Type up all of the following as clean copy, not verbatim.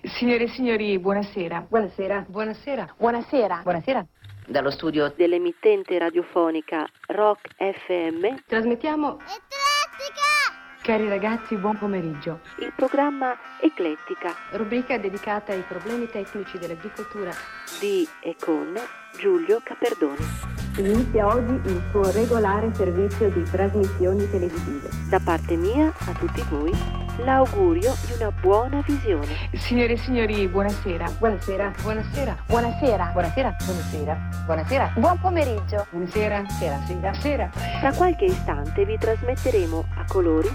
Signore e signori, buonasera. Buonasera. Buonasera. Buonasera. Buonasera. Dallo studio dell'emittente radiofonica Rock FM Trasmettiamo Eclettica! Cari ragazzi, buon pomeriggio. il programma Eclettica Rubrica dedicata ai problemi tecnici dell'agricoltura. di e con Giulio Caperdoni. Inizia oggi il suo regolare servizio di trasmissioni televisive. Da parte mia a tutti voi l'augurio di una buona visione. Signore e signori, buonasera. Buonasera. Buonasera. Buonasera. Buonasera. Buonasera. Buonasera. Buon pomeriggio! Buonasera. Sera. Sera. Sera. Tra qualche istante vi trasmetteremo a colori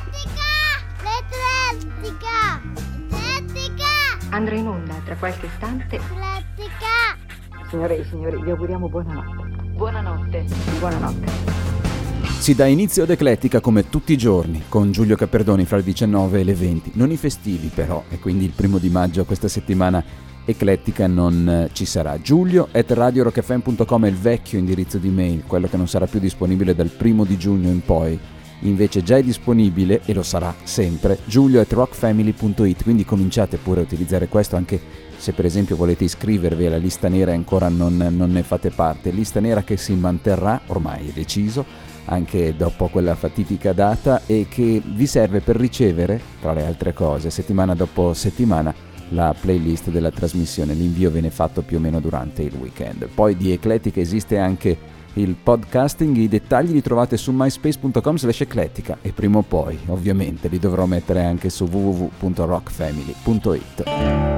L'Eclettica! L'Eclettica! Andrà in onda tra qualche istante. L'Eclettica! Signore e signori, vi auguriamo buonanotte. Buonanotte. Buonanotte. Si dà inizio ad Eclettica come tutti i giorni, con Giulio Caperdoni fra le 19 e le 20. Non i festivi però, e quindi il 1 maggio questa settimana Eclettica non ci sarà. Giulio@radiorockfm.com è il vecchio indirizzo di mail, quello che non sarà più disponibile dal 1 giugno in poi. Invece già è disponibile, e lo sarà sempre, giulio@rockfamily.it, quindi cominciate pure a utilizzare questo anche se per esempio volete iscrivervi alla lista nera e ancora non ne fate parte. Lista nera che si manterrà, ormai è deciso, anche dopo quella fatidica data, e che vi serve per ricevere, tra le altre cose, settimana dopo settimana, la playlist della trasmissione. L'invio viene fatto più o meno durante il weekend. Poi di Eclettica esiste anche il podcasting, i dettagli li trovate su myspace.com/eclettica e prima o poi ovviamente li dovrò mettere anche su www.rockfamily.it.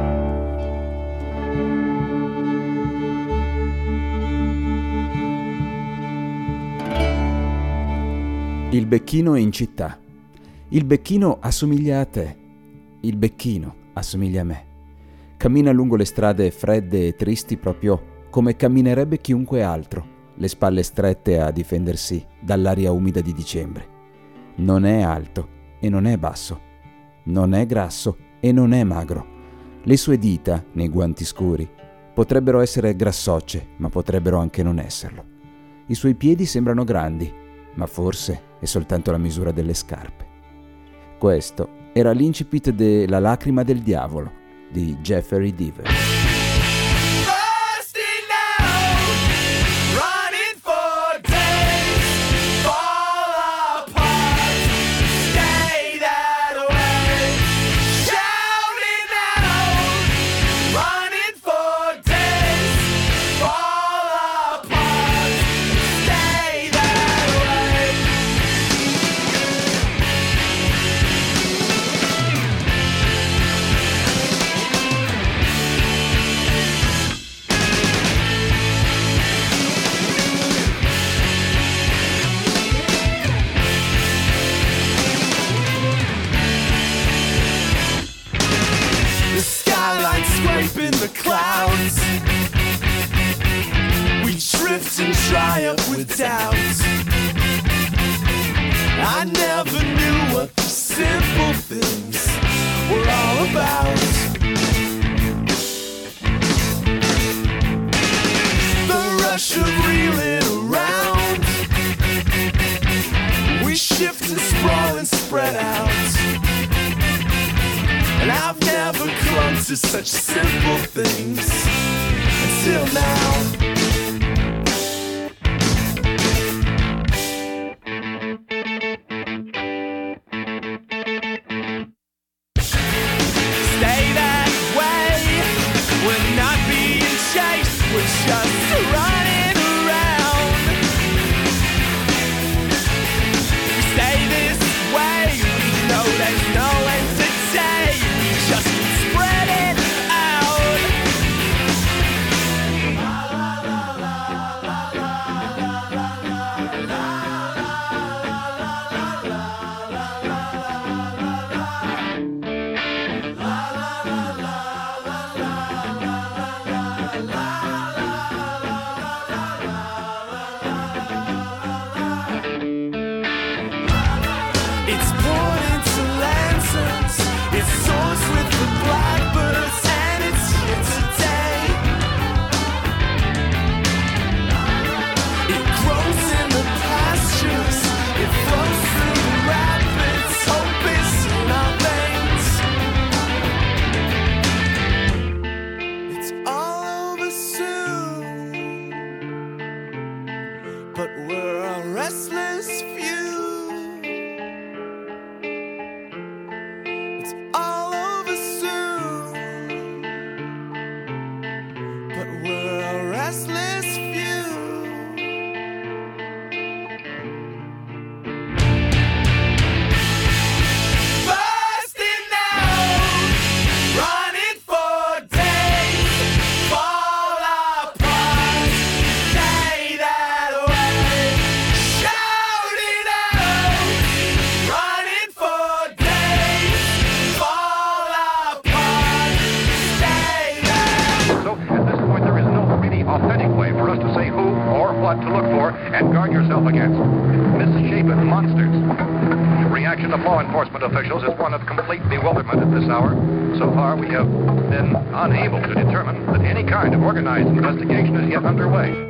Il becchino è in città. Il becchino assomiglia a te. Il becchino assomiglia a me. Cammina lungo le strade fredde e tristi proprio come camminerebbe chiunque altro, le spalle strette a difendersi dall'aria umida di dicembre. Non è alto e non è basso. Non è grasso e non è magro. Le sue dita, nei guanti scuri, potrebbero essere grassocce, ma potrebbero anche non esserlo. I suoi piedi sembrano grandi, ma forse è soltanto la misura delle scarpe. Questo era l'incipit de La lacrima del diavolo di Jeffrey Deaver. Scraping the clouds, we drift and dry up with doubts. I never knew what the simple things were all about. The rush of reeling around, we shift and sprawl and spread out. And I've never clung to such simple things until now. Stay that way, we're not being chased, we're just running around. We stay this way, we know there's no end today. Just spread it out. and guard yourself against misshapen monsters. The reaction of law enforcement officials is one of complete bewilderment at this hour. So far, we have been unable to determine that any kind of organized investigation is yet underway.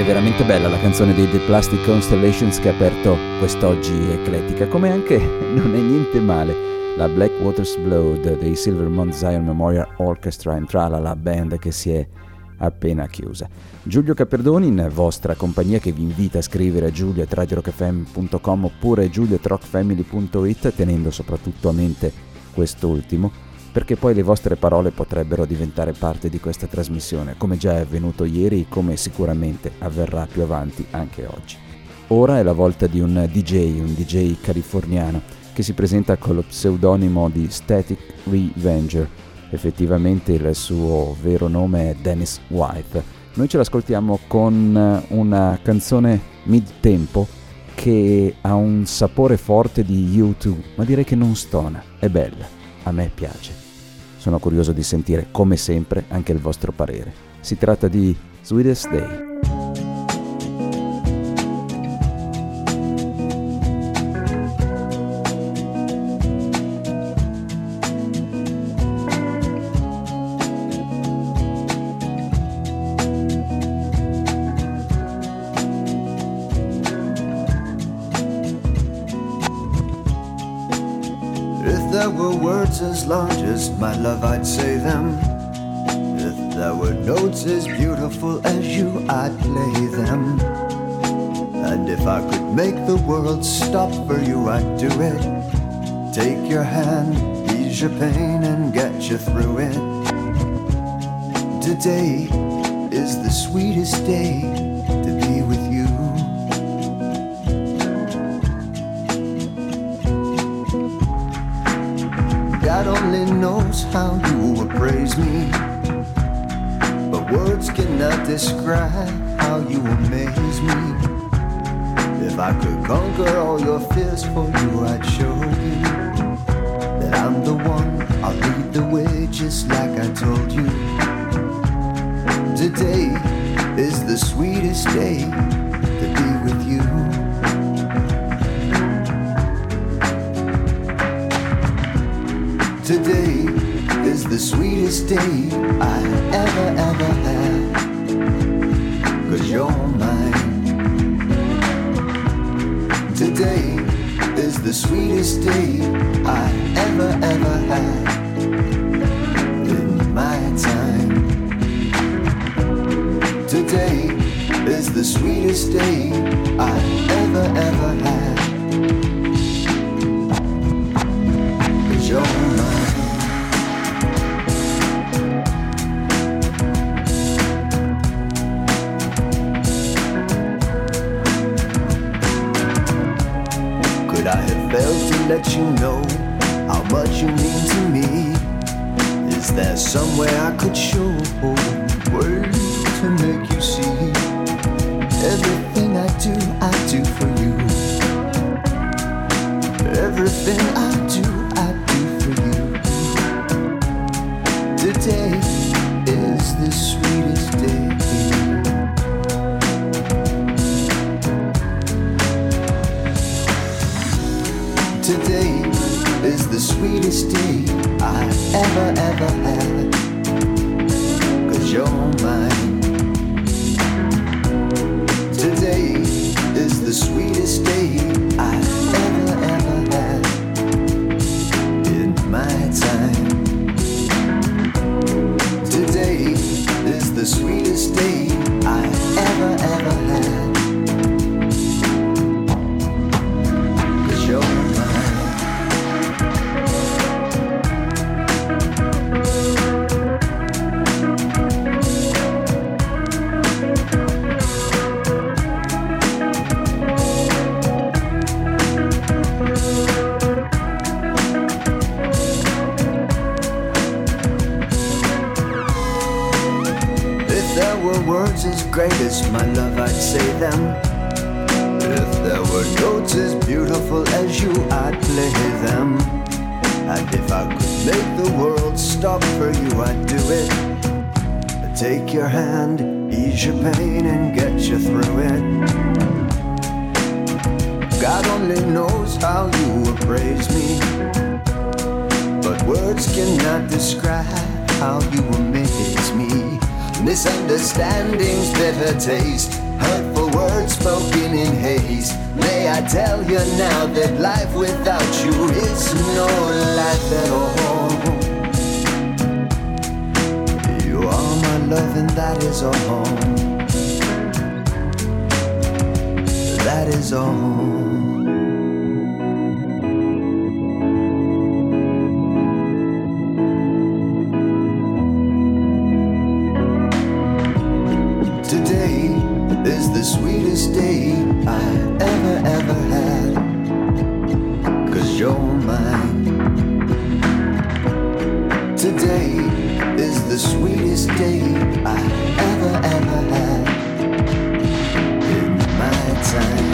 veramente bella la canzone dei The Plastic Constellations che ha aperto quest'oggi eclettica, come anche non è niente male la Blackwater's Blood dei Silvermont Zion Memorial Orchestra in Tralala Band che si è appena chiusa. Giulio Caperdoni in vostra compagnia, che vi invita a scrivere a giulio@radiorockfm.com oppure giulio@rockfamily.it, tenendo soprattutto a mente quest'ultimo, perché poi le vostre parole potrebbero diventare parte di questa trasmissione, come già è avvenuto ieri, come sicuramente avverrà più avanti anche oggi. Ora è la volta di un DJ californiano che si presenta con lo pseudonimo di Static Revenger. Effettivamente il suo vero nome è Dennis White. Noi ce l'ascoltiamo con una canzone mid-tempo che ha un sapore forte di U2, ma direi che non stona, è bella, a me piace. Sono curioso di sentire, come sempre, anche il vostro parere. Si tratta di Sweetest Day. As large as my love, I'd say them. If there were notes as beautiful as you, I'd play them. And if I could make the world stop for you, I'd do it. Take your hand, ease your pain, and get you through it. Today is the sweetest day to be with you. God only knows how you will praise me, but words cannot describe how you amaze me. If I could conquer all your fears for you, I'd show you that I'm the one. I'll lead the way just like I told you. Today is the sweetest day to be with you. Today is the sweetest day I ever had, 'cause you're mine. Today is the sweetest day I ever had in my time. Today is the sweetest day I ever had, 'cause you're mine. To let you know how much you mean to me. Is there somewhere I could show words to make you see? Everything I do for you. Everything I do for you. Today is the sweetest day. Today is the sweetest day I ever had, 'cause you're mine. Today is the sweetest day I ever had in my time. Today is the sweetest day I ever had, 'cause you're mine. Words as great as my love, I'd say them. If there were notes as beautiful as you, I'd play them. And if I could make the world stop for you, I'd do it. Take your hand, ease your pain, and get you through it. God only knows how you will praise me, but words cannot describe how you amaze me. Misunderstandings, bitter taste, hurtful words spoken in haste. May I tell you now that life without you is no life at all. You are my love and that is all. That is all. Today is the sweetest day I ever had, 'cause you're mine. Today is the sweetest day I ever had in my time.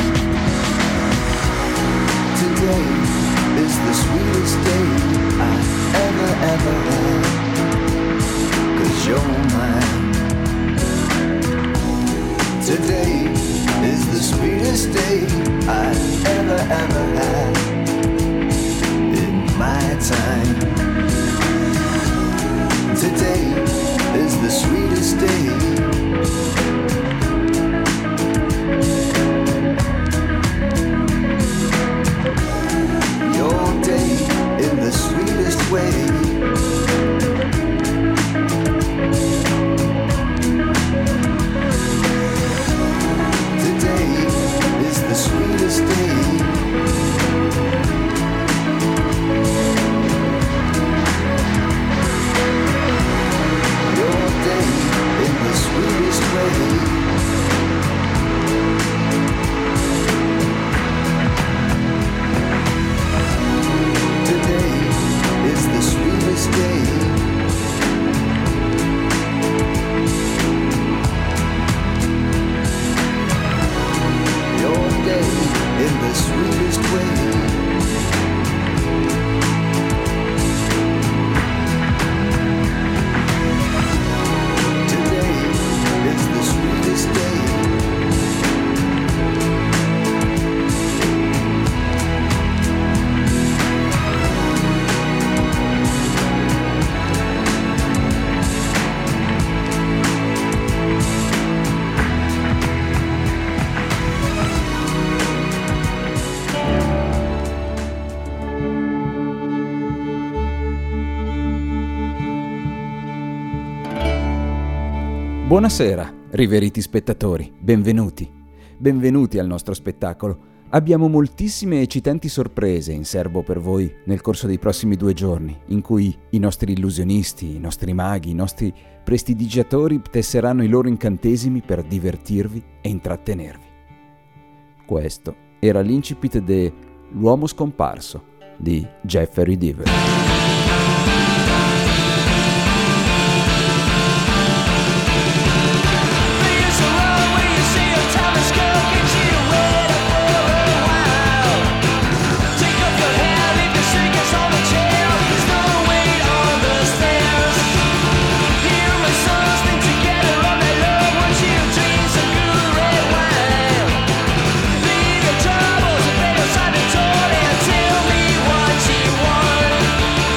Today is the sweetest day I ever had, 'cause you're mine. Today is the sweetest day I ever had in my time. Today is the sweetest day. Your day in the sweetest way. Sweetest day. Your day in the sweetest way. Today is the sweetest day. In the sweetest way. Today is the sweetest day. Buonasera, riveriti spettatori, benvenuti. Benvenuti al nostro spettacolo. Abbiamo moltissime eccitanti sorprese in serbo per voi nel corso dei prossimi 2 giorni, in cui i nostri illusionisti, i nostri maghi, i nostri prestidigiatori tesseranno i loro incantesimi per divertirvi e intrattenervi. Questo era l'incipit de L'uomo scomparso di Jeffrey Deaver. Tell me what you want.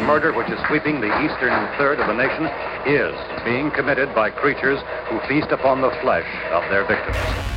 murder which is sweeping the eastern third of the nation is being committed by creatures who feast upon the flesh of their victims.